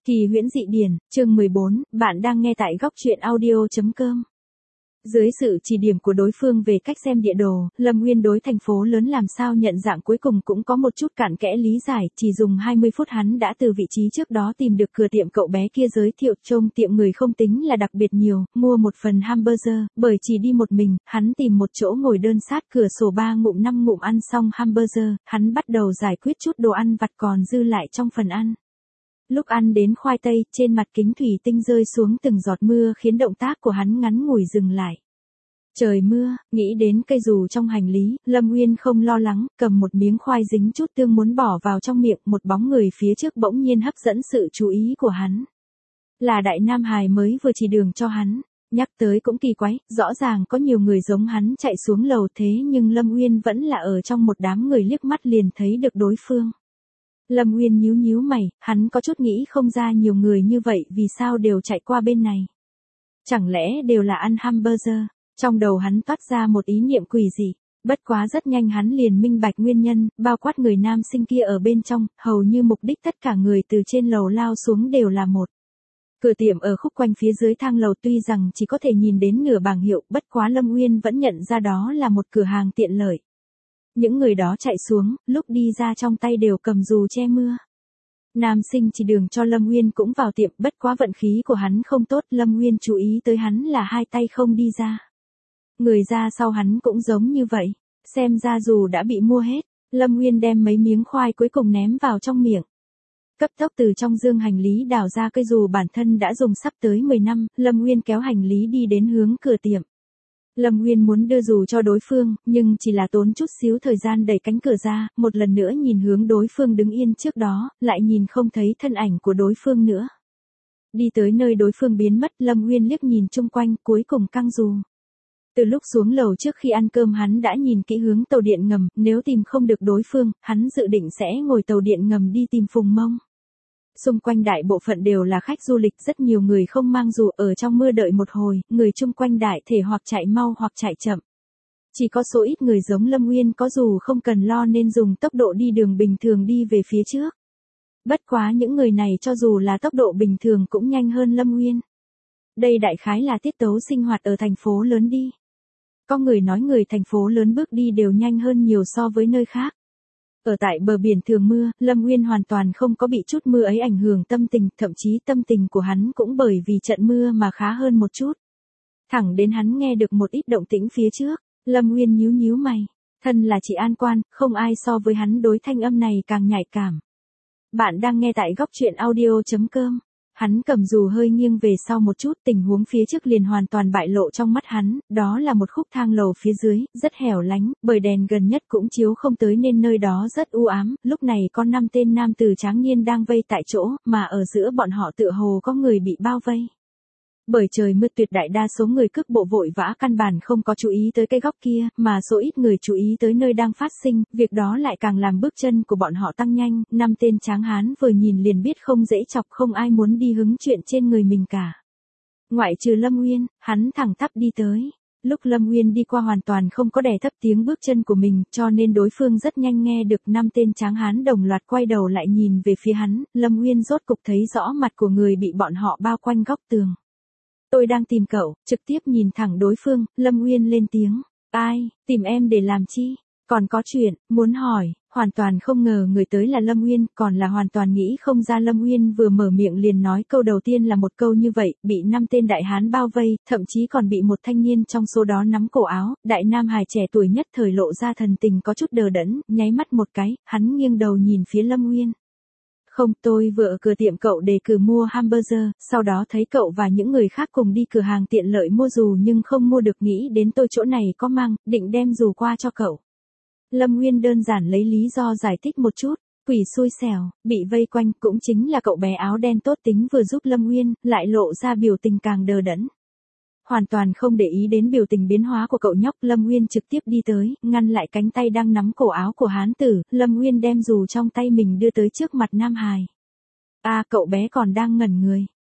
Kỳ huyễn dị điển, chương 14, bạn đang nghe tại góc truyện audio.com. Dưới sự chỉ điểm của đối phương về cách xem địa đồ, Lâm Nguyên đối thành phố lớn làm sao nhận dạng cuối cùng cũng có một chút cặn kẽ lý giải, chỉ dùng 20 phút hắn đã từ vị trí trước đó tìm được cửa tiệm cậu bé kia giới thiệu. Trông tiệm người không tính là đặc biệt nhiều, mua một phần hamburger, bởi chỉ đi một mình, hắn tìm một chỗ ngồi đơn sát cửa sổ 3 ngụm 5 ngụm ăn xong hamburger, hắn bắt đầu giải quyết chút đồ ăn vặt còn dư lại trong phần ăn. Lúc ăn đến khoai tây, trên mặt kính thủy tinh rơi xuống từng giọt mưa khiến động tác của hắn ngắn ngủi dừng lại. Trời mưa, nghĩ đến cây dù trong hành lý, Lâm Nguyên không lo lắng, cầm một miếng khoai dính chút tương muốn bỏ vào trong miệng, một bóng người phía trước bỗng nhiên hấp dẫn sự chú ý của hắn. Là Đại Nam Hải mới vừa chỉ đường cho hắn. Nhắc tới cũng kỳ quái, rõ ràng có nhiều người giống hắn chạy xuống lầu thế nhưng Lâm Nguyên vẫn là ở trong một đám người, liếc mắt liền thấy được đối phương. Lâm Nguyên nhíu nhíu mày, hắn có chút nghĩ không ra nhiều người như vậy vì sao đều chạy qua bên này. Chẳng lẽ đều là ăn hamburger? Trong đầu hắn toát ra một ý niệm quỷ dị, bất quá rất nhanh hắn liền minh bạch nguyên nhân, bao quát người nam sinh kia ở bên trong, hầu như mục đích tất cả người từ trên lầu lao xuống đều là một. Cửa tiệm ở khúc quanh phía dưới thang lầu, tuy rằng chỉ có thể nhìn đến nửa bảng hiệu, bất quá Lâm Nguyên vẫn nhận ra đó là một cửa hàng tiện lợi. Những người đó chạy xuống, lúc đi ra trong tay đều cầm dù che mưa. Nam sinh chỉ đường cho Lâm Nguyên cũng vào tiệm, bất quá vận khí của hắn không tốt, Lâm Nguyên chú ý tới hắn là hai tay không đi ra. Người ra sau hắn cũng giống như vậy, xem ra dù đã bị mua hết, Lâm Nguyên đem mấy miếng khoai cuối cùng ném vào trong miệng. Cấp tốc từ trong dương hành lý đào ra cây dù bản thân đã dùng sắp tới 10 năm, Lâm Nguyên kéo hành lý đi đến hướng cửa tiệm. Lâm Nguyên muốn đưa dù cho đối phương, nhưng chỉ là tốn chút xíu thời gian đẩy cánh cửa ra, một lần nữa nhìn hướng đối phương đứng yên trước đó, lại nhìn không thấy thân ảnh của đối phương nữa. Đi tới nơi đối phương biến mất, Lâm Nguyên liếc nhìn chung quanh, cuối cùng căng dù. Từ lúc xuống lầu trước khi ăn cơm hắn đã nhìn kỹ hướng tàu điện ngầm, nếu tìm không được đối phương, hắn dự định sẽ ngồi tàu điện ngầm đi tìm Phùng Mông. Xung quanh đại bộ phận đều là khách du lịch, rất nhiều người không mang dù, ở trong mưa đợi một hồi, người chung quanh đại thể hoặc chạy mau hoặc chạy chậm. Chỉ có số ít người giống Lâm Nguyên có dù không cần lo nên dùng tốc độ đi đường bình thường đi về phía trước. Bất quá những người này cho dù là tốc độ bình thường cũng nhanh hơn Lâm Nguyên. Đây đại khái là tiết tấu sinh hoạt ở thành phố lớn đi. Có người nói người thành phố lớn bước đi đều nhanh hơn nhiều so với nơi khác. Ở tại bờ biển thường mưa, Lâm Nguyên hoàn toàn không có bị chút mưa ấy ảnh hưởng tâm tình, thậm chí tâm tình của hắn cũng bởi vì trận mưa mà khá hơn một chút. Thẳng đến hắn nghe được một ít động tĩnh phía trước, Lâm Nguyên nhíu nhíu mày, thân là chị an quan, không ai so với hắn đối thanh âm này càng nhạy cảm. Bạn đang nghe tại góc truyện audio.com. Hắn cầm dù hơi nghiêng về sau một chút, tình huống phía trước liền hoàn toàn bại lộ trong mắt hắn, đó là một khúc thang lầu phía dưới, rất hẻo lánh, bởi đèn gần nhất cũng chiếu không tới nên nơi đó rất u ám, lúc này có 5 tên nam tử tráng niên đang vây tại chỗ, mà ở giữa bọn họ tựa hồ có người bị bao vây. Bởi trời mưa tuyệt đại đa số người cước bộ vội vã căn bản không có chú ý tới cái góc kia, mà số ít người chú ý tới nơi đang phát sinh, việc đó lại càng làm bước chân của bọn họ tăng nhanh, 5 tên tráng hán vừa nhìn liền biết không dễ chọc, không ai muốn đi hứng chuyện trên người mình cả. Ngoại trừ Lâm Nguyên, hắn thẳng tắp đi tới. Lúc Lâm Nguyên đi qua hoàn toàn không có đè thấp tiếng bước chân của mình, cho nên đối phương rất nhanh nghe được 5 tên tráng hán đồng loạt quay đầu lại nhìn về phía hắn, Lâm Nguyên rốt cục thấy rõ mặt của người bị bọn họ bao quanh góc tường. Tôi đang tìm cậu, trực tiếp nhìn thẳng đối phương, Lâm Nguyên lên tiếng. Ai, tìm em để làm chi? Còn có chuyện, muốn hỏi, hoàn toàn không ngờ người tới là Lâm Nguyên, còn là hoàn toàn nghĩ không ra Lâm Nguyên vừa mở miệng liền nói câu đầu tiên là một câu như vậy, bị 5 tên đại hán bao vây, thậm chí còn bị một thanh niên trong số đó nắm cổ áo, Đại Nam Hải trẻ tuổi nhất thời lộ ra thần tình có chút đờ đẫn, nháy mắt một cái, hắn nghiêng đầu nhìn phía Lâm Nguyên. Không, tôi vừa ở cửa tiệm cậu đề cử mua hamburger, sau đó thấy cậu và những người khác cùng đi cửa hàng tiện lợi mua dù nhưng không mua được, nghĩ đến tôi chỗ này có mang, định đem dù qua cho cậu. Lâm Nguyên đơn giản lấy lý do giải thích một chút, quỷ xui xẻo, bị vây quanh cũng chính là cậu bé áo đen tốt tính vừa giúp Lâm Nguyên, lại lộ ra biểu tình càng đờ đẫn. Hoàn toàn không để ý đến biểu tình biến hóa của cậu nhóc, Lâm Nguyên trực tiếp đi tới, ngăn lại cánh tay đang nắm cổ áo của hán tử, Lâm Nguyên đem dù trong tay mình đưa tới trước mặt Nam Hải. À, cậu bé còn đang ngẩn người.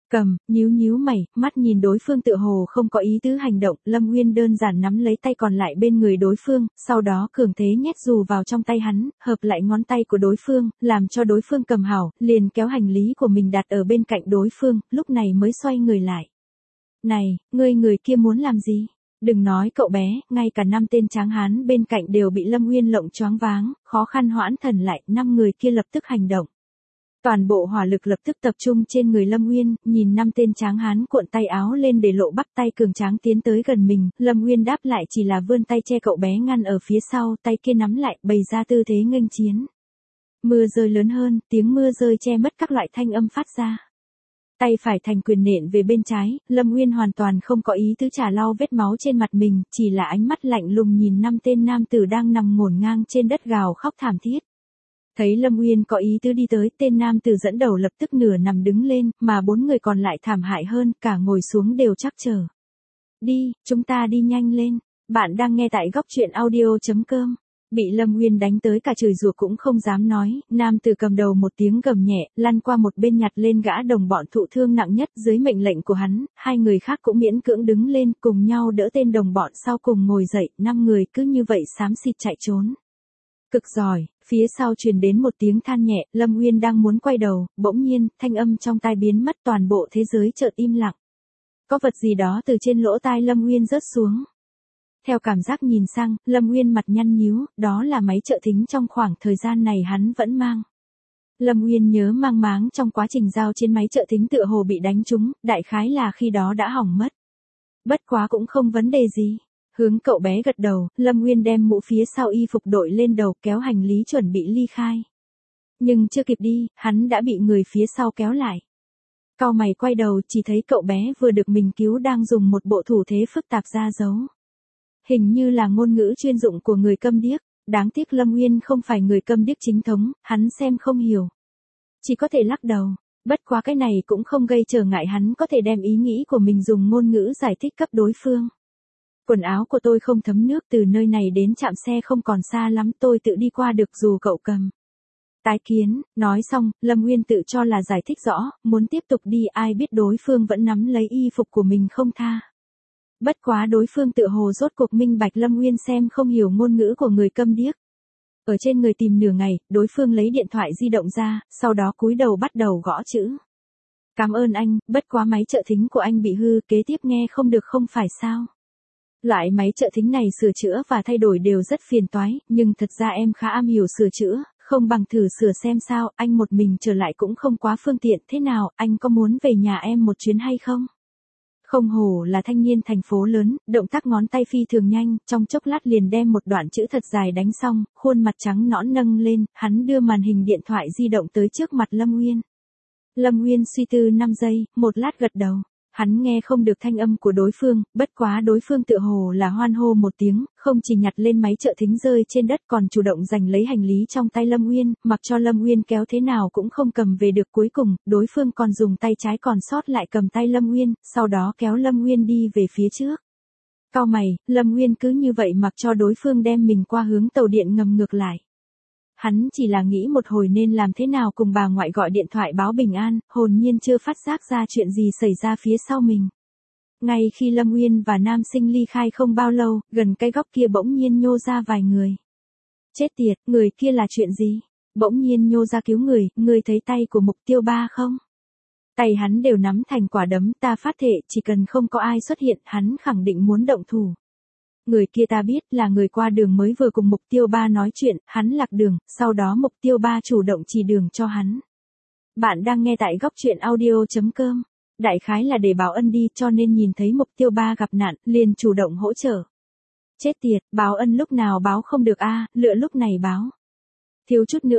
Cầm, nhíu nhíu mày, mắt nhìn đối phương tựa hồ không có ý tứ hành động, Lâm Nguyên đơn giản nắm lấy tay còn lại bên người đối phương, sau đó cường thế nhét dù vào trong tay hắn, hợp lại ngón tay của đối phương, làm cho đối phương cầm hảo, liền kéo hành lý của mình đặt ở bên cạnh đối phương, lúc này mới xoay người lại. Này, người kia muốn làm gì? Đừng nói cậu bé, ngay cả 5 tên tráng hán bên cạnh đều bị Lâm Nguyên lộng choáng váng, khó khăn hoãn thần lại, 5 người kia lập tức hành động. Toàn bộ hỏa lực lập tức tập trung trên người Lâm Nguyên, nhìn 5 tên tráng hán cuộn tay áo lên để lộ bắp tay cường tráng tiến tới gần mình, Lâm Nguyên đáp lại chỉ là vươn tay che cậu bé ngăn ở phía sau, tay kia nắm lại, bày ra tư thế nghênh chiến. Mưa rơi lớn hơn, tiếng mưa rơi che mất các loại thanh âm phát ra. Tay phải thành quyền nện về bên trái, Lâm Nguyên hoàn toàn không có ý tứ trả lau vết máu trên mặt mình, chỉ là ánh mắt lạnh lùng nhìn 5 tên nam tử đang nằm ngổn ngang trên đất gào khóc thảm thiết. Thấy Lâm Nguyên có ý tứ đi tới, tên nam tử dẫn đầu lập tức nửa nằm đứng lên, mà 4 người còn lại thảm hại hơn, cả ngồi xuống đều chắc chờ. Đi, chúng ta đi nhanh lên. Bạn đang nghe tại góc truyện audio.com. Bị Lâm Nguyên đánh tới cả chửi rủa cũng không dám nói, nam tử cầm đầu một tiếng gầm nhẹ, lăn qua một bên nhặt lên gã đồng bọn thụ thương nặng nhất dưới mệnh lệnh của hắn, 2 người khác cũng miễn cưỡng đứng lên cùng nhau đỡ tên đồng bọn sau cùng ngồi dậy, 5 người cứ như vậy xám xịt chạy trốn. Cực giỏi, phía sau truyền đến một tiếng than nhẹ, Lâm Nguyên đang muốn quay đầu, bỗng nhiên, thanh âm trong tai biến mất toàn bộ thế giới chợt im lặng. Có vật gì đó từ trên lỗ tai Lâm Nguyên rớt xuống. Theo cảm giác nhìn sang, Lâm Nguyên mặt nhăn nhíu, đó là máy trợ thính trong khoảng thời gian này hắn vẫn mang. Lâm Nguyên nhớ mang máng trong quá trình giao trên máy trợ thính tựa hồ bị đánh trúng, đại khái là khi đó đã hỏng mất. Bất quá cũng không vấn đề gì. Hướng cậu bé gật đầu, Lâm Nguyên đem mũ phía sau y phục đội lên đầu kéo hành lý chuẩn bị ly khai. Nhưng chưa kịp đi, hắn đã bị người phía sau kéo lại. Cau mày quay đầu chỉ thấy cậu bé vừa được mình cứu đang dùng một bộ thủ thế phức tạp ra dấu. Hình như là ngôn ngữ chuyên dụng của người câm điếc, đáng tiếc Lâm Nguyên không phải người câm điếc chính thống, hắn xem không hiểu. Chỉ có thể lắc đầu, bất quá cái này cũng không gây trở ngại hắn có thể đem ý nghĩ của mình dùng ngôn ngữ giải thích cấp đối phương. Quần áo của tôi không thấm nước, từ nơi này đến trạm xe không còn xa lắm, tôi tự đi qua được dù cậu cầm. Tái kiến, nói xong, Lâm Nguyên tự cho là giải thích rõ, muốn tiếp tục đi, ai biết đối phương vẫn nắm lấy y phục của mình không tha. Bất quá đối phương tự hồ rốt cuộc minh bạch Lâm Nguyên xem không hiểu ngôn ngữ của người câm điếc. Ở trên người tìm nửa ngày, đối phương lấy điện thoại di động ra, sau đó cúi đầu bắt đầu gõ chữ. Cảm ơn anh, bất quá máy trợ thính của anh bị hư, kế tiếp nghe không được không phải sao. Loại máy trợ thính này sửa chữa và thay đổi đều rất phiền toái, nhưng thật ra em khá am hiểu sửa chữa, không bằng thử sửa xem sao, anh một mình trở lại cũng không quá phương tiện, thế nào, anh có muốn về nhà em một chuyến hay không? Không hổ là thanh niên thành phố lớn, động tác ngón tay phi thường nhanh, trong chốc lát liền đem một đoạn chữ thật dài đánh xong, khuôn mặt trắng nõn nâng lên, hắn đưa màn hình điện thoại di động tới trước mặt Lâm Nguyên. Lâm Nguyên suy tư 5 giây, một lát gật đầu. Hắn nghe không được thanh âm của đối phương, bất quá đối phương tựa hồ là hoan hô một tiếng, không chỉ nhặt lên máy trợ thính rơi trên đất còn chủ động giành lấy hành lý trong tay Lâm Nguyên, mặc cho Lâm Nguyên kéo thế nào cũng không cầm về được, cuối cùng, đối phương còn dùng tay trái còn sót lại cầm tay Lâm Nguyên, sau đó kéo Lâm Nguyên đi về phía trước. Cau mày, Lâm Nguyên cứ như vậy mặc cho đối phương đem mình qua hướng tàu điện ngầm ngược lại. Hắn chỉ là nghĩ một hồi nên làm thế nào cùng bà ngoại gọi điện thoại báo bình an, hồn nhiên chưa phát giác ra chuyện gì xảy ra phía sau mình. Ngay khi Lâm Nguyên và nam sinh ly khai không bao lâu, gần cái góc kia bỗng nhiên nhô ra vài người. Chết tiệt, người kia là chuyện gì? Bỗng nhiên nhô ra cứu người thấy tay của mục tiêu 3 không? Tay hắn đều nắm thành quả đấm, ta phát thệ chỉ cần không có ai xuất hiện, hắn khẳng định muốn động thủ. Người kia ta biết là người qua đường mới vừa cùng mục tiêu 3 nói chuyện, hắn lạc đường, sau đó mục tiêu 3 chủ động chỉ đường cho hắn. Bạn đang nghe tại góc truyện audio.com. Đại khái là để báo ân đi, cho nên nhìn thấy mục tiêu 3 gặp nạn, liền chủ động hỗ trợ. Chết tiệt, báo ân lúc nào báo không được a, lựa lúc này báo. Thiếu chút nữa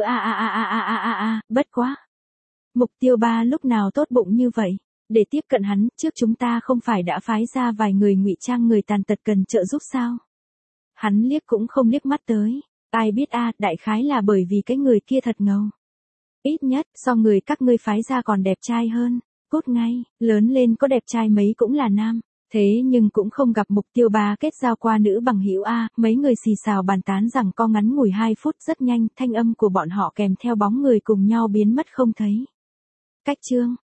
bất quá. Mục tiêu 3 lúc nào tốt bụng như vậy? Để tiếp cận hắn, trước chúng ta không phải đã phái ra vài người ngụy trang người tàn tật cần trợ giúp sao? Hắn liếc cũng không liếc mắt tới. Ai biết đại khái là bởi vì cái người kia thật ngầu. Ít nhất, so người các ngươi phái ra còn đẹp trai hơn. Cốt ngay, lớn lên có đẹp trai mấy cũng là nam. Thế nhưng cũng không gặp mục tiêu 3 kết giao qua nữ bằng hữu mấy người xì xào bàn tán rằng co ngắn ngủi 2 phút rất nhanh, thanh âm của bọn họ kèm theo bóng người cùng nhau biến mất không thấy. Cách chương